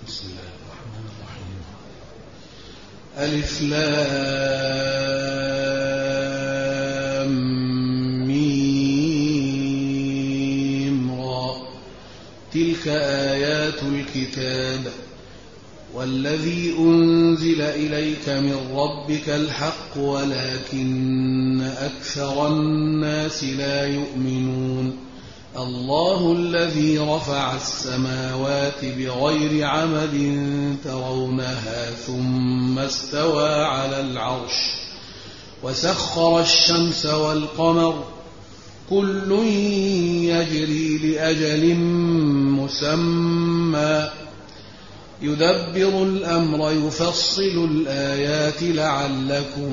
بسم الله الرحمن الرحيم. ألف لام ميم را تلك آيات الكتاب والذي أنزل إليك من ربك الحق ولكن أكثر الناس لا يؤمنون. الله الذي رفع السماوات بغير عمد ترونها ثم استوى على العرش وسخر الشمس والقمر كل يجري لأجل مسمى يدبر الأمر يفصل الآيات لعلكم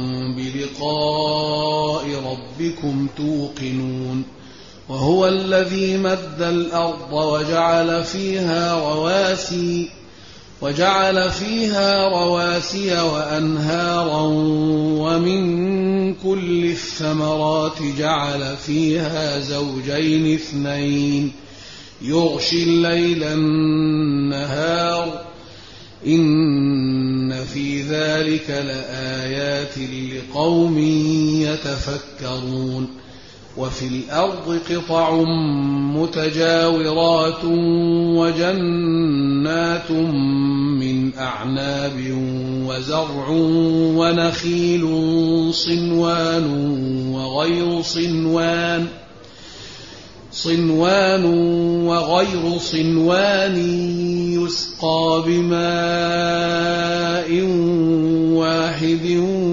بلقاء ربكم توقنون. وهو الذي مد الأرض وجعل فيها رواسي وأنهارا ومن كل الثمرات جعل فيها زوجين اثنين يغشي الليل النهار إن في ذلك لآيات لقوم يتفكرون. وفي الأرض قطع متجاورات وجنات من أعناب وزرع ونخيل صنوان وغير صنوان يسقى بماء واحد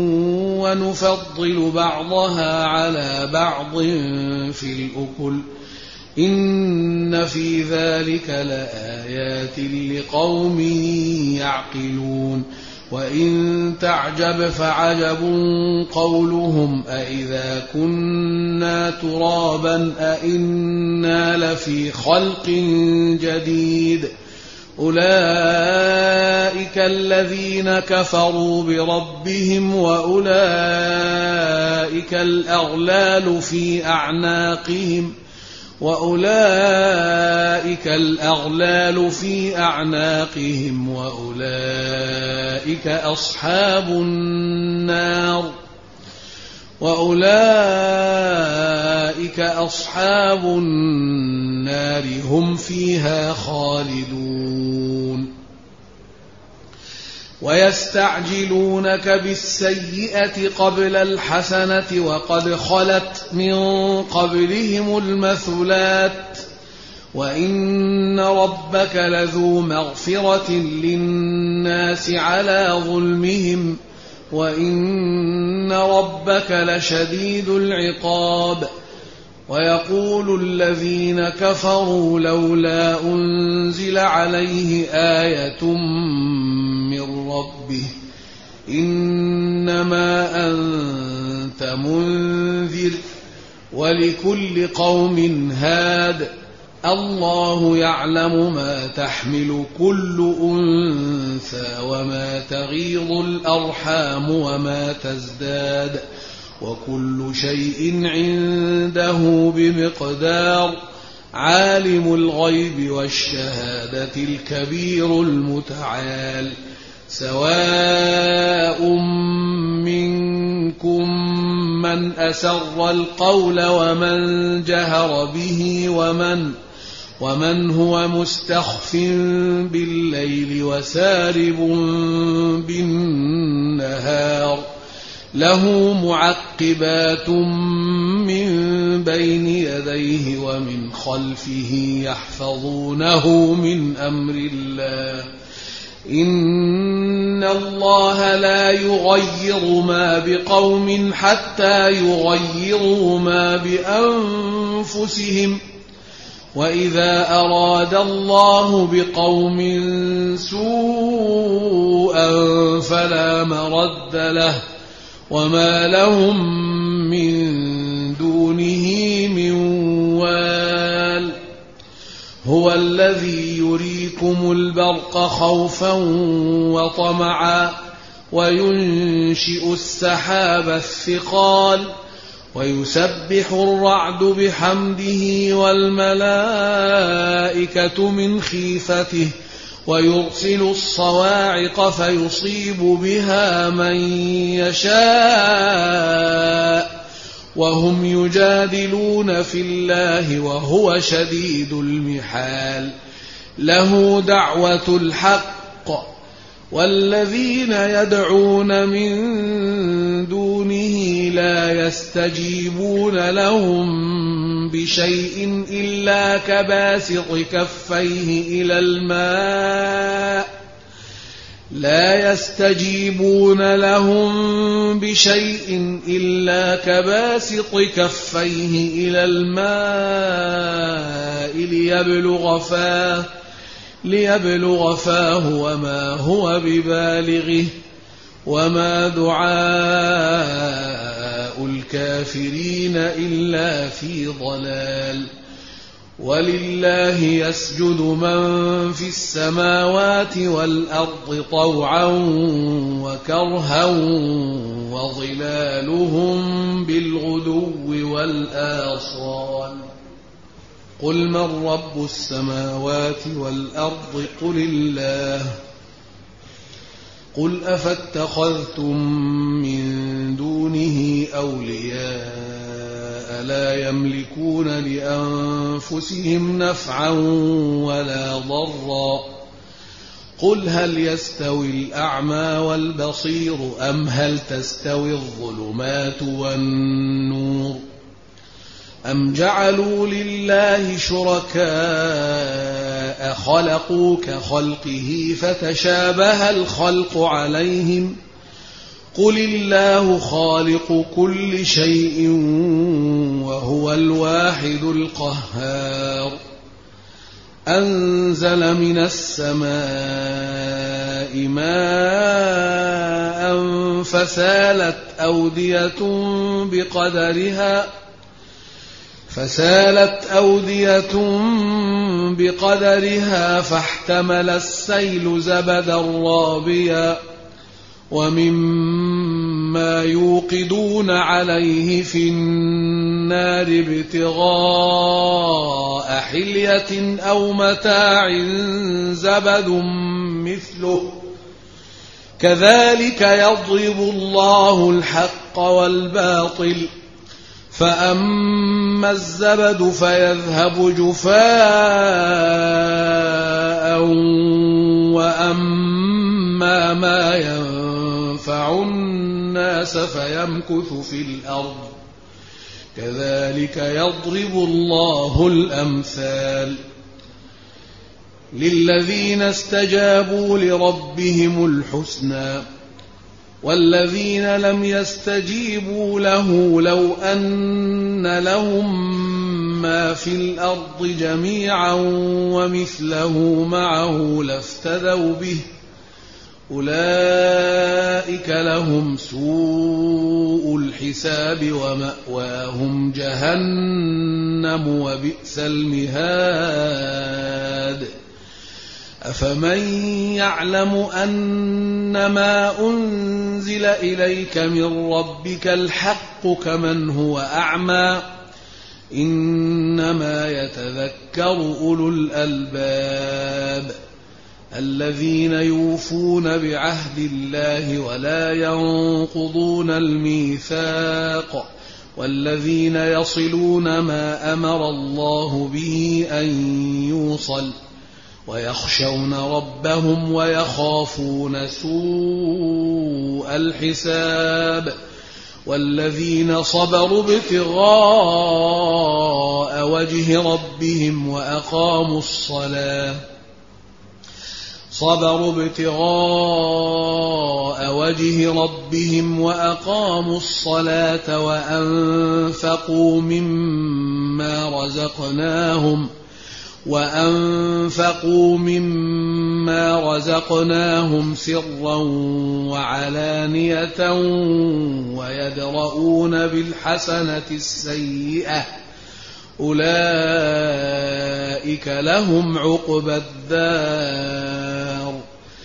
ونفضل بعضها على بعض في الأكل إن في ذلك لآيات لقوم يعقلون. وإن تعجب فعجب قولهم أإذا كنا ترابا أإنا لفي خلق جديد أولئك الذين كفروا بربهم وأولئك الأغلال في أعناقهم وأولئك أصحاب النار هم فيها خالدون. ويستعجلونك بالسيئة قبل الحسنة وقد خلت من قبلهم المثلات وإن ربك لذو مغفرة للناس على ظلمهم وإن ربك لشديد العقاب. ويقول الذين كفروا لولا أنزل عليه آية من ربه إنما أنت منذر ولكل قوم هاد الله يعلم ما تحمل كل أنثى وما تغيض الأرحام وما تزداد وكل شيء عنده بمقدار. عالم الغيب والشهادة الكبير المتعال. سواء منكم من أسر القول ومن جهر به ومن هو مستخف بالليل وسارب بالنهار له معقبات من بين يديه ومن خلفه يحفظونه من أمر الله إن الله لا يغير ما بقوم حتى يغيروا ما بأنفسهم وإذا أراد الله بقوم سوءا فلا مرد له وما لهم من دونه من وال. هو الذي يريكم البرق خوفا وطمعا وينشئ السحاب الثقال ويسبح الرعد بحمده والملائكة من خيفته ويرسل الصواعق فيصيب بها من يشاء وهم يجادلون في الله وهو شديد المحال له دعوة الحق والذين يدعون من دونه لا يستجيبون لهم بشيء إلا كباسط كفيه إلى الماء لا يستجيبون لهم بشيء إلا كباسط كفيه إلى الماء ليبلغ فاه وما هو ببالغه وما دعاء الكافرين إلا في ضلال ولله يسجد من في السماوات والأرض طوعا وكرها وظلالهم بالغدو والآصال قل من رب السماوات والأرض قل الله قل أفاتخذتم من دونه أولياء لا يملكون لأنفسهم نفعا ولا ضرا قل هل يستوي الأعمى والبصير أم هل تستوي الظلمات والنور أم جعلوا لله شركاء خلقوا كخلقه فتشابه الخلق عليهم قل الله خالق كل شيء وهو الواحد القهار أنزل من السماء ماء فسالت أودية بقدرها فاحتمل السيل زبدا رابيا ومما يوقدون عليه في النار ابتغاء حلية أو متاع زبد مثله كذلك يضرب الله الحق والباطل فأما الزبد فيذهب جفاء وأما ما ينفع الناس فيمكث في الأرض كذلك يضرب الله الأمثال للذين استجابوا لربهم الحسنى والذين لم يستجيبوا له لو أن لهم ما في الأرض جميعا ومثله معه لافتدوا به أولئك لهم سوء الحساب ومأواهم جهنم وبئس المهاد أفمن يعلم أنما أنزل إليك من ربك الحق كمن هو أعمى إنما يتذكر أولو الألباب الذين يوفون بعهد الله ولا ينقضون الميثاق والذين يصلون ما أمر الله به أن يوصل ويخشون ربهم ويخافون سوء الحساب والذين صبروا ابتغاء وجه ربهم وأقاموا الصلاة وأنفقوا مما رزقناهم سرا وعلانية ويدرؤون بالحسنة السيئة أولئك لهم عقبى الدار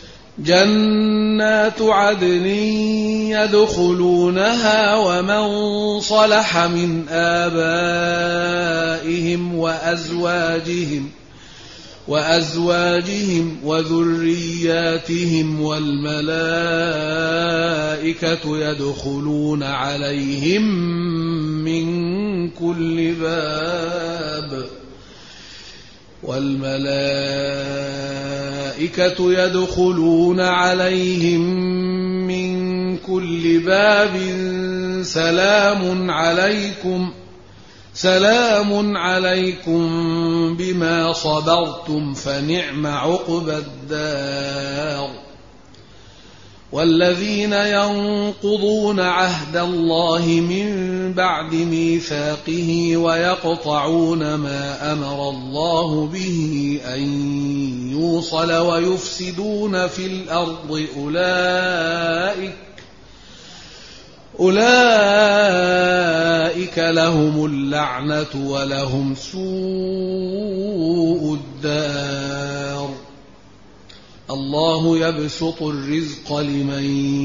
جنات عدن يدخلونها ومن صلح من آبائهم وأزواجهم وذرياتهم والملائكة يدخلون عليهم من كل باب سلام عليكم بما صبرتم فنعم عقبى الدار. والذين ينقضون عهد الله من بعد ميثاقه ويقطعون ما أمر الله به أن يوصل ويفسدون في الأرض أولئك لهم اللعنة ولهم سوء الدار. الله يبسط الرزق لمن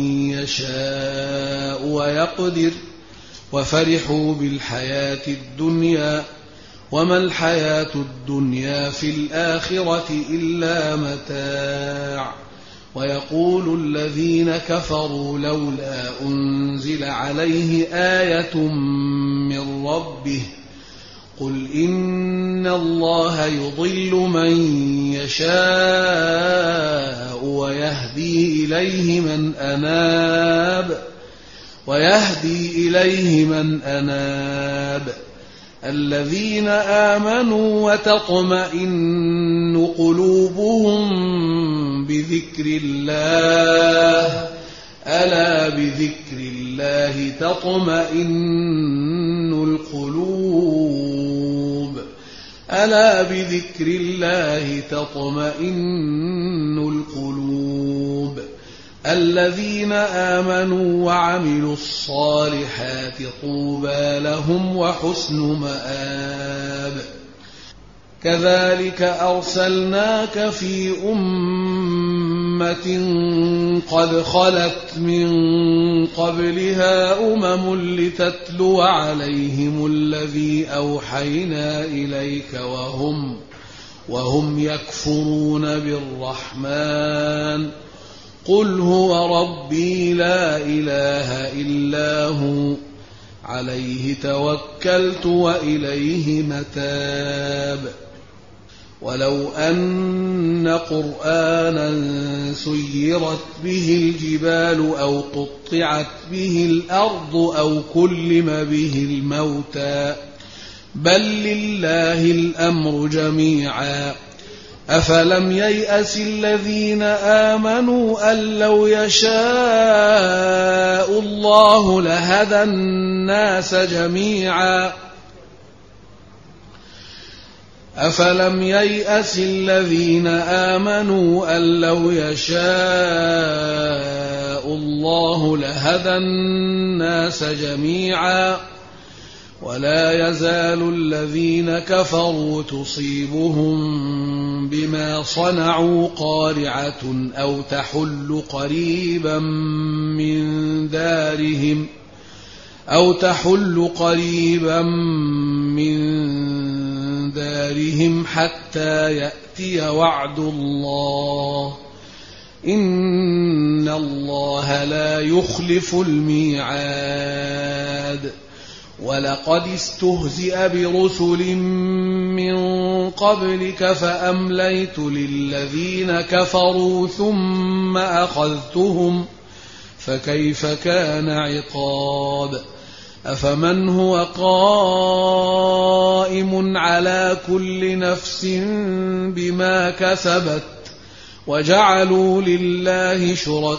يشاء ويقدر وفرحوا بالحياة الدنيا وما الحياة الدنيا في الآخرة إلا متاع. ويقول الذين كفروا لولا أنزل عليه آية من ربه قل إن الله يضل من يشاء ويهدي إليه من أناب الذين آمنوا وتطمئن قلوبهم بذكر الله ألا بذكر الله تطمئن القلوب. الذين آمنوا وعملوا الصالحات طوبى لهم وحسن مآب. كذلك أرسلناك في أمة قد خلت من قبلها لتتلو عليهم الذي أوحينا إليك وهم يكفرون بالرحمن قل هو ربي لا إله إلا هو عليه توكلت وإليه متاب. ولو أن قرآنا سيرت به الجبال أو قطعت به الأرض أو كلم به الموتى بل لله الأمر جميعا أفلم ييأس الذين آمنوا أن لو يشاء الله لهدى الناس جميعا أفلم ييأس الذين آمنوا أن لو يشاء الله لهدى الناس جميعا ولا يزال الذين كفروا تصيبهم بما صنعوا قارعة أو تحل قريبا من دارهم حتى يأتي وعد الله إن الله لا يخلف الميعاد. ولقد استهزئ برسل من قبلك فأمليت للذين كفروا ثم أخذتهم فكيف كان عقاب. أفمن هو قائم على كل نفس بما كسبت وجعلوا لله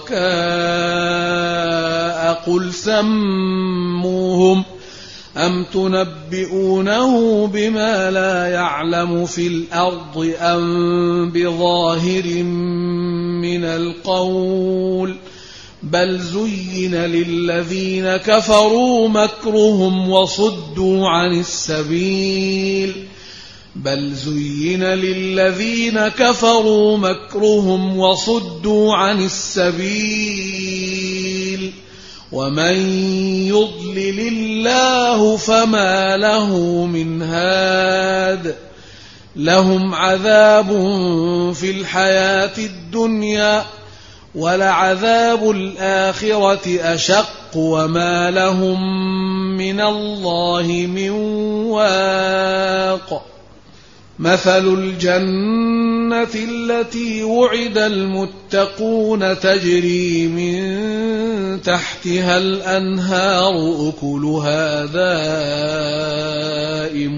شركاء قل سموهم أم تنبئونه بما لا يعلم في الأرض أم بظاهر من القول بل زين للذين كفروا مكرهم وصدوا عن السبيل ومن يضلل الله فما له من هاد لهم عذاب في الحياة الدنيا ولعذاب الآخرة أشق وما لهم من الله من واق مثل الجنة التي وعد المتقون تجري من تحتها الأنهار أكلها دائم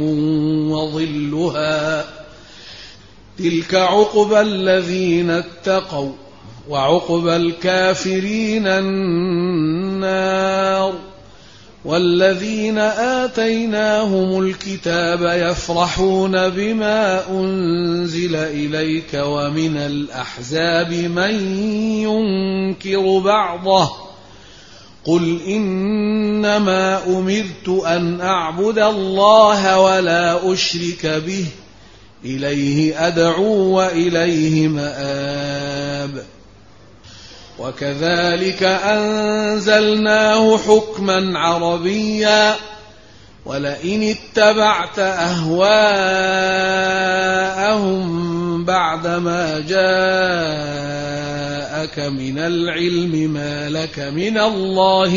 وظلها تلك عقبى الذين اتقوا وعقبى الكافرين النار والذين آتيناهم الكتاب يفرحون بما أنزل إليك ومن الأحزاب من ينكر بعضه قل إنما أمرت أن أعبد الله ولا أشرك به إليه أدعو وإليه مآب وكذلك أنزلناه حكما عربيا ولئن اتبعت أهواءهم بعدما جاءك من العلم ما لك من الله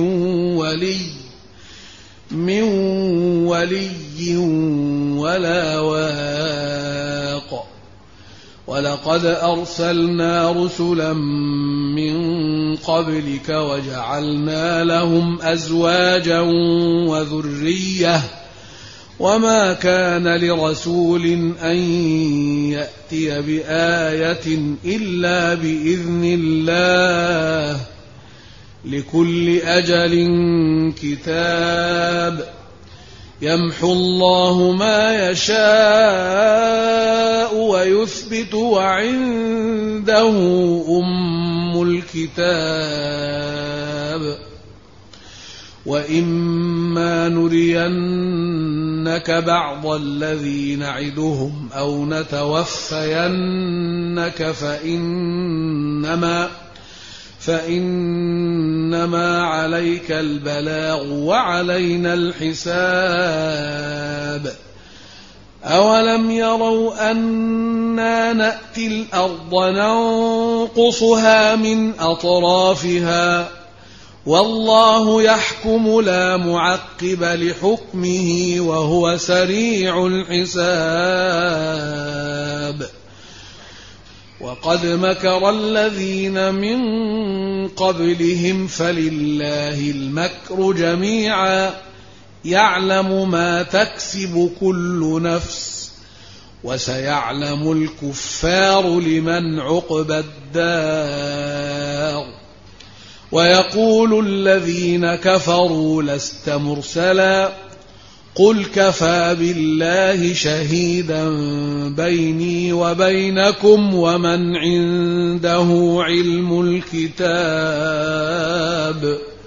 من ولي ولا واق ولقد أرسلنا رسلا من قبلك وجعلنا لهم أزواجا وذرية وما كان لرسول أن يأتي بآية إلا بإذن الله لكل أجل كتاب يمحو الله ما يشاء ويثبت وعنده أم الكتاب وإما نرينك بعض الذي نعدهم أو نتوفينك فإنما عليك البلاغ وعلينا الحساب أولم يروا أنا نأتي الأرض ننقصها من أطرافها والله يحكم لا معقب لحكمه وهو سريع الحساب وقد مكر الذين من قبلهم فلله المكر جميعا يعلم ما تكسب كل نفس وسيعلم الكفار لمن عقبى الدار ويقول الذين كفروا لست مرسلا قل كفى بالله شهيدا بيني وبينكم ومن عنده علم الكتاب